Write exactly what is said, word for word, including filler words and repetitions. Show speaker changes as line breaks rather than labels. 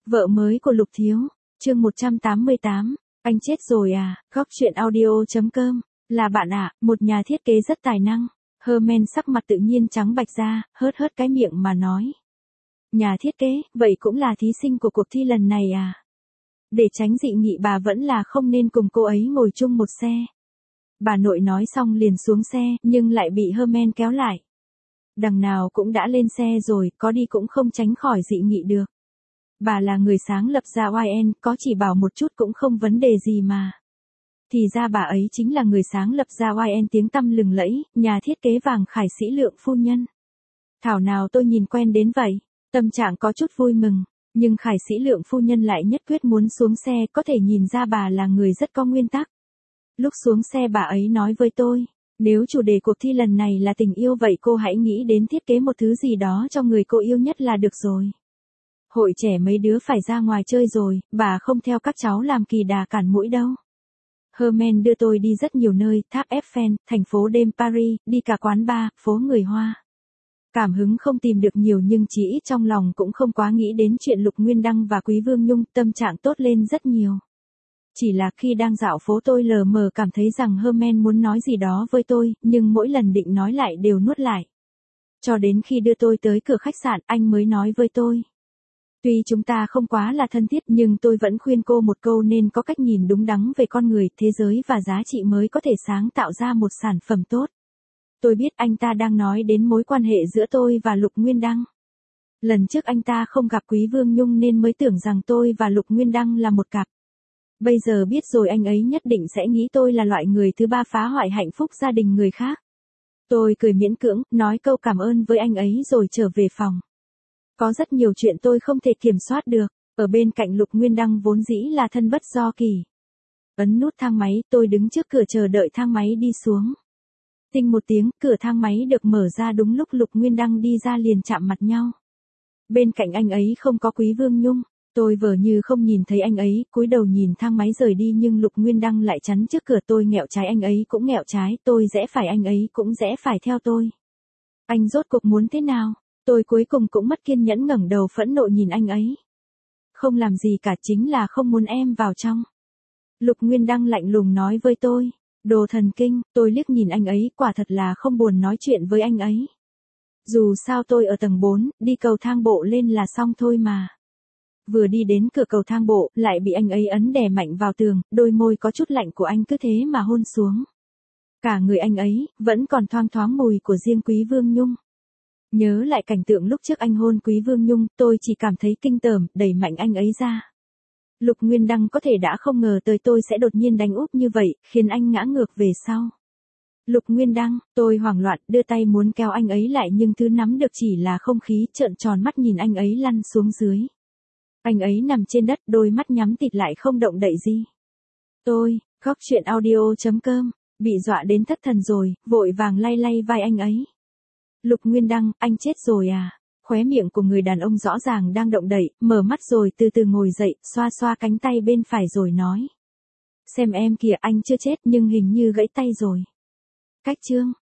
Vợ mới của Lục Thiếu, chương một trăm tám mươi tám, anh chết rồi à, góc chuyện audio.com, là bạn ạ, một nhà thiết kế rất tài năng. Herman sắc mặt tự nhiên trắng bạch ra, hớt hớt cái miệng mà nói. Nhà thiết kế, vậy cũng là thí sinh của cuộc thi lần này à? Để tránh dị nghị bà vẫn là không nên cùng cô ấy ngồi chung một xe. Bà nội nói xong liền xuống xe, nhưng lại bị Herman kéo lại. Đằng nào cũng đã lên xe rồi, có đi cũng không tránh khỏi dị nghị được. Bà là người sáng lập ra i en, có chỉ bảo một chút cũng không vấn đề gì mà. Thì ra bà ấy chính là người sáng lập ra i en tiếng tăm lừng lẫy, nhà thiết kế vàng Khải Sĩ Lượng phu nhân. Thảo nào tôi nhìn quen đến vậy, tâm trạng có chút vui mừng, nhưng Khải Sĩ Lượng phu nhân lại nhất quyết muốn xuống xe, có thể nhìn ra bà là người rất có nguyên tắc. Lúc xuống xe bà ấy nói với tôi, nếu chủ đề cuộc thi lần này là tình yêu vậy cô hãy nghĩ đến thiết kế một thứ gì đó cho người cô yêu nhất là được rồi. Hội trẻ mấy đứa phải ra ngoài chơi rồi, bà không theo các cháu làm kỳ đà cản mũi đâu. Herman đưa tôi đi rất nhiều nơi, tháp Eiffel, thành phố đêm Paris, đi cả quán bar, phố người Hoa. Cảm hứng không tìm được nhiều nhưng chỉ ít trong lòng cũng không quá nghĩ đến chuyện Lục Nguyên Đăng và Quý Vương Nhung, tâm trạng tốt lên rất nhiều. Chỉ là khi đang dạo phố tôi lờ mờ cảm thấy rằng Herman muốn nói gì đó với tôi, nhưng mỗi lần định nói lại đều nuốt lại. Cho đến khi đưa tôi tới cửa khách sạn, anh mới nói với tôi. Tuy chúng ta không quá là thân thiết nhưng tôi vẫn khuyên cô một câu nên có cách nhìn đúng đắn về con người, thế giới và giá trị mới có thể sáng tạo ra một sản phẩm tốt. Tôi biết anh ta đang nói đến mối quan hệ giữa tôi và Lục Nguyên Đăng. Lần trước anh ta không gặp Quý Vương Nhung nên mới tưởng rằng tôi và Lục Nguyên Đăng là một cặp. Bây giờ biết rồi anh ấy nhất định sẽ nghĩ tôi là loại người thứ ba phá hoại hạnh phúc gia đình người khác. Tôi cười miễn cưỡng, nói câu cảm ơn với anh ấy rồi trở về phòng. Có rất nhiều chuyện tôi không thể kiểm soát được, ở bên cạnh Lục Nguyên Đăng vốn dĩ là thân bất do kỳ. Ấn nút thang máy, tôi đứng trước cửa chờ đợi thang máy đi xuống. Tinh một tiếng, cửa thang máy được mở ra đúng lúc Lục Nguyên Đăng đi ra liền chạm mặt nhau. Bên cạnh anh ấy không có Quý Vương Nhung, tôi vờ như không nhìn thấy anh ấy, cúi đầu nhìn thang máy rời đi nhưng Lục Nguyên Đăng lại chắn trước cửa, tôi nghẹo trái anh ấy cũng nghẹo trái, tôi rẽ phải anh ấy cũng rẽ phải theo tôi. Anh rốt cuộc muốn thế nào? Tôi cuối cùng cũng mất kiên nhẫn ngẩng đầu phẫn nộ nhìn anh ấy. Không làm gì cả, chính là không muốn em vào trong. Lục Nguyên Đăng lạnh lùng nói với tôi. Đồ thần kinh, tôi liếc nhìn anh ấy, quả thật là không buồn nói chuyện với anh ấy. Dù sao tôi ở tầng bốn, đi cầu thang bộ lên là xong thôi mà. Vừa đi đến cửa cầu thang bộ, lại bị anh ấy ấn đè mạnh vào tường, đôi môi có chút lạnh của anh cứ thế mà hôn xuống. Cả người anh ấy, vẫn còn thoang thoáng mùi của riêng Quý Vương Nhung. Nhớ lại cảnh tượng lúc trước anh hôn Quý Vương Nhung, tôi chỉ cảm thấy kinh tởm, đẩy mạnh anh ấy ra. Lục Nguyên Đăng có thể đã không ngờ tới tôi sẽ đột nhiên đánh úp như vậy, khiến anh ngã ngược về sau. Lục Nguyên Đăng, tôi hoảng loạn, đưa tay muốn kéo anh ấy lại nhưng thứ nắm được chỉ là không khí, trợn tròn mắt nhìn anh ấy lăn xuống dưới. Anh ấy nằm trên đất, đôi mắt nhắm tịt lại không động đậy gì. Tôi, góc chuyện audio.com, bị dọa đến thất thần rồi, vội vàng lay lay vai anh ấy. Lục Nguyên Đăng, anh chết rồi à? Khóe miệng của người đàn ông rõ ràng đang động đậy, mở mắt rồi từ từ ngồi dậy, xoa xoa cánh tay bên phải rồi nói. Xem em kìa, anh chưa chết nhưng hình như gãy tay rồi. Cách chương.